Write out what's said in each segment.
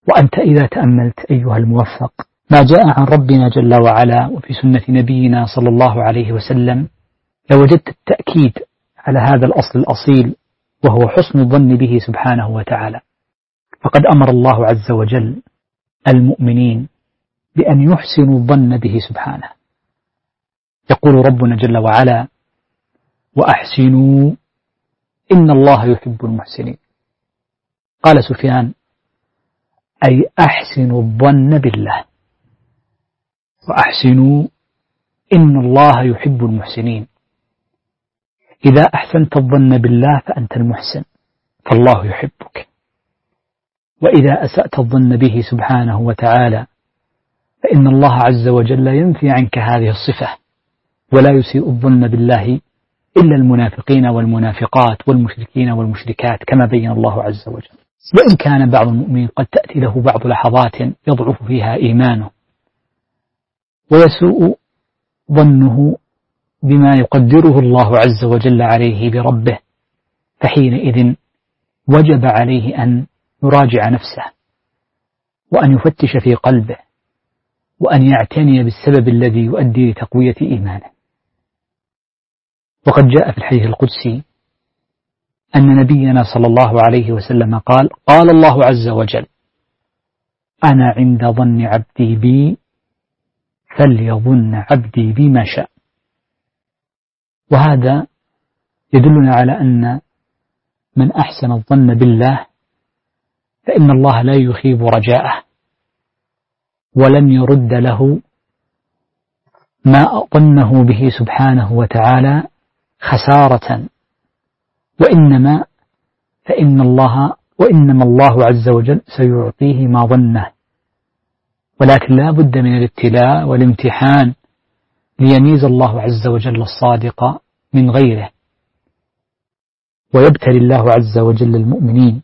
وأنت إذا تأملت أيها الموفق ما جاء عن ربنا جل وعلا وفي سنة نبينا صلى الله عليه وسلم لوجدت التأكيد على هذا الأصل الأصيل، وهو حسن الظن به سبحانه وتعالى. فقد أمر الله عز وجل المؤمنين بأن يحسنوا الظن به سبحانه. يقول ربنا جل وعلا: وأحسنوا إن الله يحب المحسنين. قال سفيان: أي أحسنوا الظن بالله، وأحسنوا إن الله يحب المحسنين. إذا أحسنت الظن بالله فأنت المحسن، فالله يحبك. وإذا أسأت الظن به سبحانه وتعالى فإن الله عز وجل ينفي عنك هذه الصفة، ولا يسيء الظن بالله إلا المنافقين والمنافقات والمشركين والمشركات، كما بين الله عز وجل. وإن كان بعض المؤمنين قد تأتي له بعض لحظات يضعف فيها إيمانه ويسوء ظنه بما يقدره الله عز وجل عليه بربه، فحينئذ وجب عليه أن يراجع نفسه، وأن يفتش في قلبه، وأن يعتني بالسبب الذي يؤدي لتقوية إيمانه. وقد جاء في الحديث القدسي أن نبينا صلى الله عليه وسلم قال: قال الله عز وجل: أنا عند ظن عبدي بي فليظن عبدي بي ما شاء. وهذا يدلنا على أن من أحسن الظن بالله فإن الله لا يخيب رجاءه، ولن يرد له ما ظنه به سبحانه وتعالى خسارة، وإنما الله عز وجل سيعطيه ما ظنه، ولكن لا بد من الابتلاء والامتحان ليميز الله عز وجل الصادق من غيره، ويبتلي الله عز وجل المؤمنين،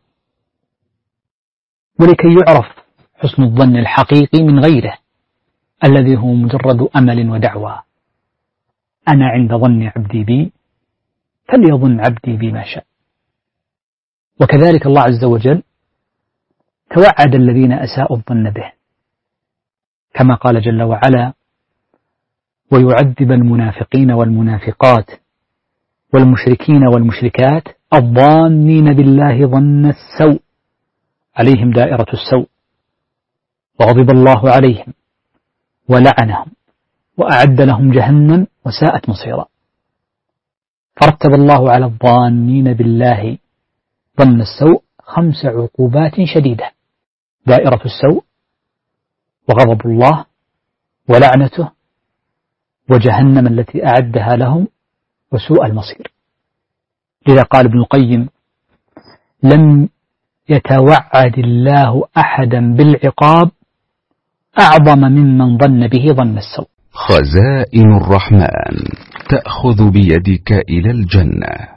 ولكي يعرف حسن الظن الحقيقي من غيره الذي هو مجرد أمل ودعوى. أنا عند ظن عبدي بي فليظن عبدي بي ما شاء. وكذلك الله عز وجل توعد الذين أساءوا الظن به، كما قال جل وعلا: ويعذب المنافقين والمنافقات والمشركين والمشركات الظانين بالله ظن السوء عليهم دائرة السوء، وغضب الله عليهم ولعنهم وأعد لهم جهنم وساءت مصيرا. فرتب الله على الظانين بالله ظن السوء 5 عقوبات شديدة: دائرة السوء، وغضب الله، ولعنته، وجهنم التي أعدها لهم، وسوء المصير. لذا قال ابن القيم: لم يتوعد الله أحدا بالعقاب أعظم ممن ظن به ظن السوء. خزائن الرحمن تأخذ بيدك إلى الجنة.